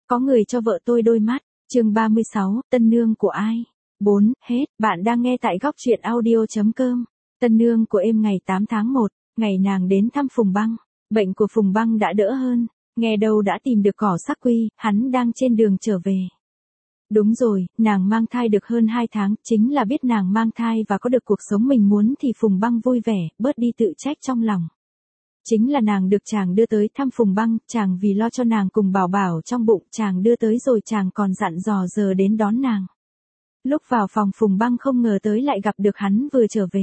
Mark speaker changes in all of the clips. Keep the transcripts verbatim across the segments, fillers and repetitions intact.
Speaker 1: có người cho vợ tôi đôi mắt. Chương ba mươi sáu, tân nương của ai? bốn, hết, bạn đang nghe tại góc truyện audio.com. Tân nương của em ngày tám tháng một, ngày nàng đến thăm Phùng Băng. Bệnh của Phùng Băng đã đỡ hơn, nghe đâu đã tìm được cỏ sắc quy, hắn đang trên đường trở về. Đúng rồi, nàng mang thai được hơn hai tháng, chính là biết nàng mang thai và có được cuộc sống mình muốn thì Phùng Băng vui vẻ, bớt đi tự trách trong lòng. Chính là nàng được chàng đưa tới thăm Phùng Băng, chàng vì lo cho nàng cùng bảo bảo trong bụng, chàng đưa tới rồi chàng còn dặn dò giờ đến đón nàng. Lúc vào phòng Phùng Băng không ngờ tới lại gặp được hắn vừa trở về.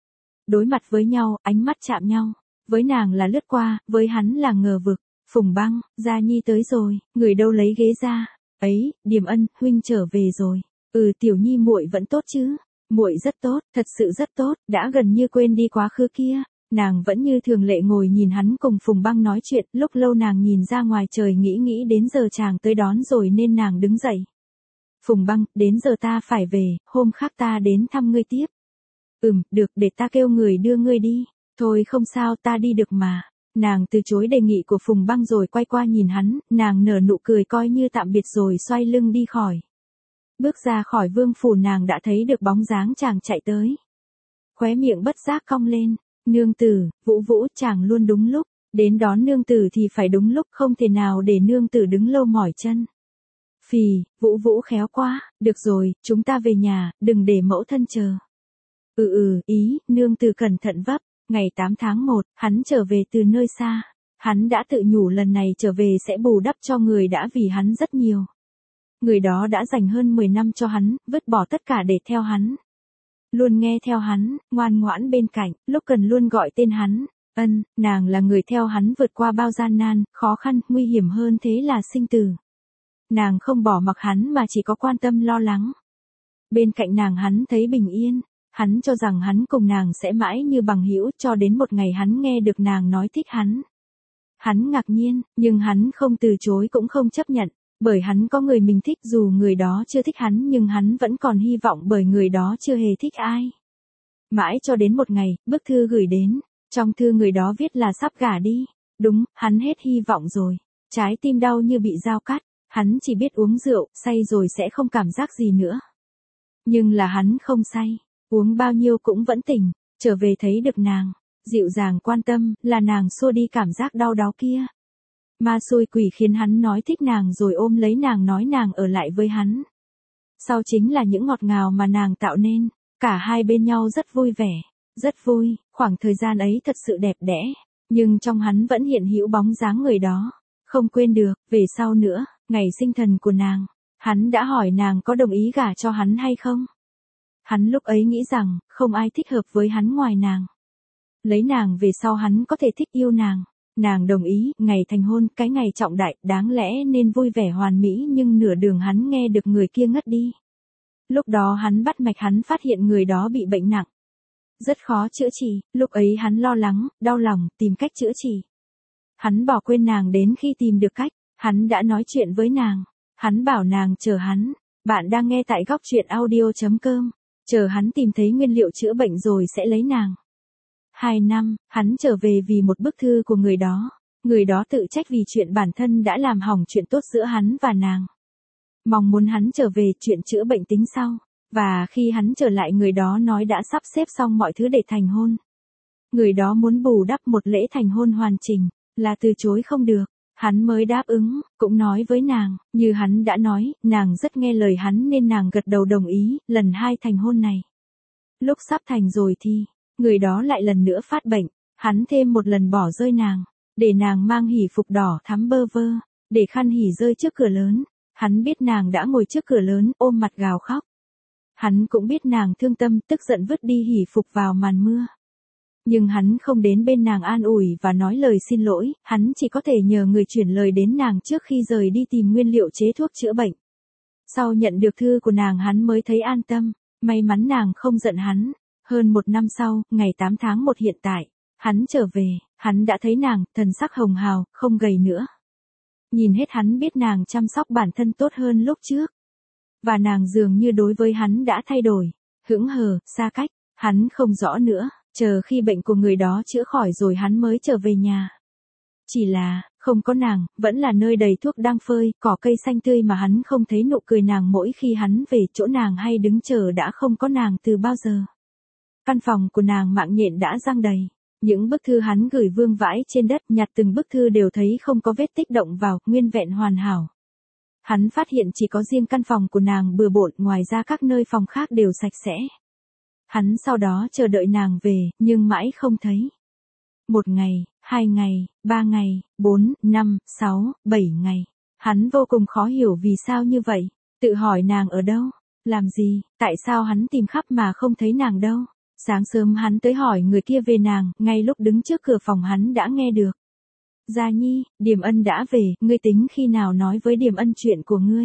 Speaker 1: Đối mặt với nhau, ánh mắt chạm nhau, với nàng là lướt qua, với hắn là ngờ vực. Phùng Băng, Gia Nhi tới rồi, người đâu lấy ghế ra. Ấy, Điềm Ân, huynh trở về rồi. Ừ, Tiểu Nhi muội vẫn tốt chứ? Muội rất tốt, thật sự rất tốt, đã gần như quên đi quá khứ kia. Nàng vẫn như thường lệ ngồi nhìn hắn cùng Phùng Băng nói chuyện, lúc lâu nàng nhìn ra ngoài trời nghĩ nghĩ đến giờ chàng tới đón rồi nên nàng đứng dậy. Phùng Băng, đến giờ ta phải về, hôm khác ta đến thăm ngươi tiếp. Ừm, được, để ta kêu người đưa ngươi đi. Thôi không sao, ta đi được mà. Nàng từ chối đề nghị của Phùng Băng rồi quay qua nhìn hắn, nàng nở nụ cười coi như tạm biệt rồi xoay lưng đi khỏi. Bước ra khỏi vương phủ nàng đã thấy được bóng dáng chàng chạy tới. Khóe miệng bất giác cong lên, nương tử, Vũ Vũ, chàng luôn đúng lúc, đến đón nương tử thì phải đúng lúc, không thể nào để nương tử đứng lâu mỏi chân. Phì, Vũ Vũ khéo quá, được rồi, chúng ta về nhà, đừng để mẫu thân chờ. Ừ ừ, ý, nương tử cẩn thận vấp. Ngày tám tháng một, hắn trở về từ nơi xa. Hắn đã tự nhủ lần này trở về sẽ bù đắp cho người đã vì hắn rất nhiều. Người đó đã dành hơn mười năm cho hắn, vứt bỏ tất cả để theo hắn. Luôn nghe theo hắn, ngoan ngoãn bên cạnh, lúc cần luôn gọi tên hắn. Ân, nàng là người theo hắn vượt qua bao gian nan, khó khăn, nguy hiểm hơn thế là sinh tử. Nàng không bỏ mặc hắn mà chỉ có quan tâm lo lắng. Bên cạnh nàng hắn thấy bình yên. Hắn cho rằng hắn cùng nàng sẽ mãi như bằng hữu cho đến một ngày hắn nghe được nàng nói thích hắn. Hắn ngạc nhiên, nhưng hắn không từ chối cũng không chấp nhận, bởi hắn có người mình thích dù người đó chưa thích hắn nhưng hắn vẫn còn hy vọng bởi người đó chưa hề thích ai. Mãi cho đến một ngày, bức thư gửi đến, trong thư người đó viết là sắp gả đi. Đúng, hắn hết hy vọng rồi, trái tim đau như bị dao cắt, hắn chỉ biết uống rượu, say rồi sẽ không cảm giác gì nữa. Nhưng là hắn không say. Uống bao nhiêu cũng vẫn tỉnh, trở về thấy được nàng, dịu dàng quan tâm, là nàng xua đi cảm giác đau đớn kia. Ma xui quỷ khiến hắn nói thích nàng rồi ôm lấy nàng nói nàng ở lại với hắn. Sau chính là những ngọt ngào mà nàng tạo nên, cả hai bên nhau rất vui vẻ, rất vui, khoảng thời gian ấy thật sự đẹp đẽ, nhưng trong hắn vẫn hiện hữu bóng dáng người đó, không quên được, về sau nữa, ngày sinh thần của nàng, hắn đã hỏi nàng có đồng ý gả cho hắn hay không. Hắn lúc ấy nghĩ rằng, không ai thích hợp với hắn ngoài nàng. Lấy nàng về sau hắn có thể thích yêu nàng. Nàng đồng ý, ngày thành hôn, cái ngày trọng đại, đáng lẽ nên vui vẻ hoàn mỹ nhưng nửa đường hắn nghe được người kia ngất đi. Lúc đó hắn bắt mạch hắn phát hiện người đó bị bệnh nặng. Rất khó chữa trị, lúc ấy hắn lo lắng, đau lòng, tìm cách chữa trị. Hắn bỏ quên nàng đến khi tìm được cách, hắn đã nói chuyện với nàng. Hắn bảo nàng chờ hắn. Bạn đang nghe tại góc truyện audio.com. Chờ hắn tìm thấy nguyên liệu chữa bệnh rồi sẽ lấy nàng. Hai năm, hắn trở về vì một bức thư của người đó. Người đó tự trách vì chuyện bản thân đã làm hỏng chuyện tốt giữa hắn và nàng. Mong muốn hắn trở về chuyện chữa bệnh tính sau. Và khi hắn trở lại người đó nói đã sắp xếp xong mọi thứ để thành hôn. Người đó muốn bù đắp một lễ thành hôn hoàn chỉnh, là từ chối không được. Hắn mới đáp ứng, cũng nói với nàng, như hắn đã nói, nàng rất nghe lời hắn nên nàng gật đầu đồng ý, lần hai thành hôn này. Lúc sắp thành rồi thì, người đó lại lần nữa phát bệnh, hắn thêm một lần bỏ rơi nàng, để nàng mang hỷ phục đỏ thắm bơ vơ, để khăn hỷ rơi trước cửa lớn, hắn biết nàng đã ngồi trước cửa lớn ôm mặt gào khóc. Hắn cũng biết nàng thương tâm tức giận vứt đi hỷ phục vào màn mưa. Nhưng hắn không đến bên nàng an ủi và nói lời xin lỗi, hắn chỉ có thể nhờ người chuyển lời đến nàng trước khi rời đi tìm nguyên liệu chế thuốc chữa bệnh. Sau nhận được thư của nàng hắn mới thấy an tâm, may mắn nàng không giận hắn. Hơn một năm sau, ngày tám tháng một hiện tại, hắn trở về, hắn đã thấy nàng, thần sắc hồng hào, không gầy nữa. Nhìn hết hắn biết nàng chăm sóc bản thân tốt hơn lúc trước. Và nàng dường như đối với hắn đã thay đổi, hững hờ, xa cách, hắn không rõ nữa. Chờ khi bệnh của người đó chữa khỏi rồi hắn mới trở về nhà. Chỉ là, không Không có nàng, vẫn là nơi đầy thuốc đang phơi, cỏ cây xanh tươi mà hắn không thấy nụ cười nàng mỗi khi hắn về chỗ nàng hay đứng chờ đã không có nàng từ bao giờ. Căn phòng của nàng mạng nhện đã giăng đầy. Những bức thư hắn gửi vương vãi trên đất, nhặt từng bức thư đều thấy không có vết tích động vào, nguyên vẹn hoàn hảo. Hắn phát hiện chỉ có riêng căn phòng của nàng bừa bộn, ngoài ra các nơi phòng khác đều sạch sẽ. Hắn sau đó chờ đợi nàng về, nhưng mãi không thấy. Một ngày, hai ngày, ba ngày, bốn, năm, sáu, bảy ngày. Hắn vô cùng khó hiểu vì sao như vậy. Tự hỏi nàng ở đâu, làm gì, tại sao hắn tìm khắp mà không thấy nàng đâu. Sáng sớm hắn tới hỏi người kia về nàng, ngay lúc đứng trước cửa phòng hắn đã nghe được. Gia Nhi, Điềm Ân đã về, ngươi tính khi nào nói với Điềm Ân chuyện của ngươi?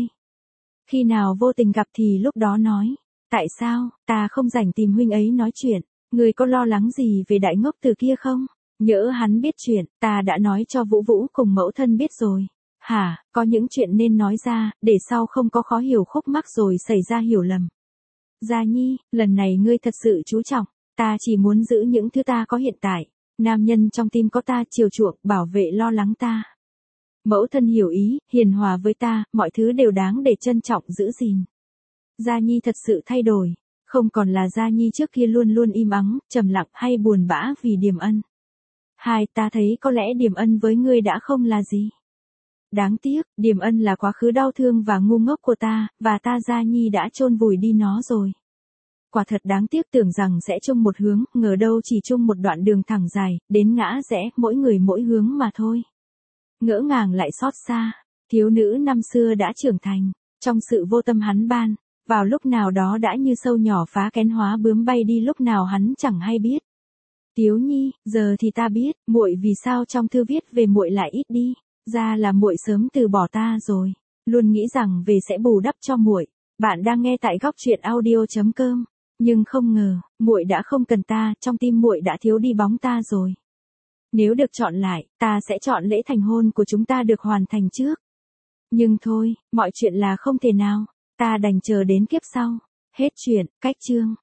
Speaker 1: Khi nào vô tình gặp thì lúc đó nói. Tại sao, ta không rảnh tìm huynh ấy nói chuyện, ngươi có lo lắng gì về đại ngốc từ kia không? Nhỡ hắn biết chuyện, ta đã nói cho Vũ Vũ cùng mẫu thân biết rồi. Hả, có những chuyện nên nói ra, để sau không có khó hiểu khúc mắc rồi xảy ra hiểu lầm. Gia Nhi, lần này ngươi thật sự chú trọng, ta chỉ muốn giữ những thứ ta có hiện tại. Nam nhân trong tim có ta chiều chuộng, bảo vệ lo lắng ta. Mẫu thân hiểu ý, hiền hòa với ta, mọi thứ đều đáng để trân trọng giữ gìn. Gia Nhi thật sự thay đổi, không còn là Gia Nhi trước kia luôn luôn im ắng, trầm lặng hay buồn bã vì Điềm Ân. Hai, ta thấy có lẽ Điềm Ân với ngươi đã không là gì. Đáng tiếc, Điềm Ân là quá khứ đau thương và ngu ngốc của ta, và ta Gia Nhi đã chôn vùi đi nó rồi. Quả thật đáng tiếc, tưởng rằng sẽ chung một hướng, ngờ đâu chỉ chung một đoạn đường thẳng dài, đến ngã rẽ, mỗi người mỗi hướng mà thôi. Ngỡ ngàng lại xót xa, thiếu nữ năm xưa đã trưởng thành, trong sự vô tâm hắn ban, vào lúc nào đó đã như sâu nhỏ phá kén hóa bướm bay đi lúc nào hắn chẳng hay biết. Tiếu Nhi, giờ thì ta biết, muội vì sao trong thư viết về muội lại ít đi, ra là muội sớm từ bỏ ta rồi, luôn nghĩ rằng về sẽ bù đắp cho muội. Bạn đang nghe tại góc truyện audio chấm com. Nhưng không ngờ, muội đã không cần ta, trong tim muội đã thiếu đi bóng ta rồi. Nếu được chọn lại, ta sẽ chọn lễ thành hôn của chúng ta được hoàn thành trước. Nhưng thôi, mọi chuyện là không thể nào, ta đành chờ đến kiếp sau. Hết chuyện, cách chương.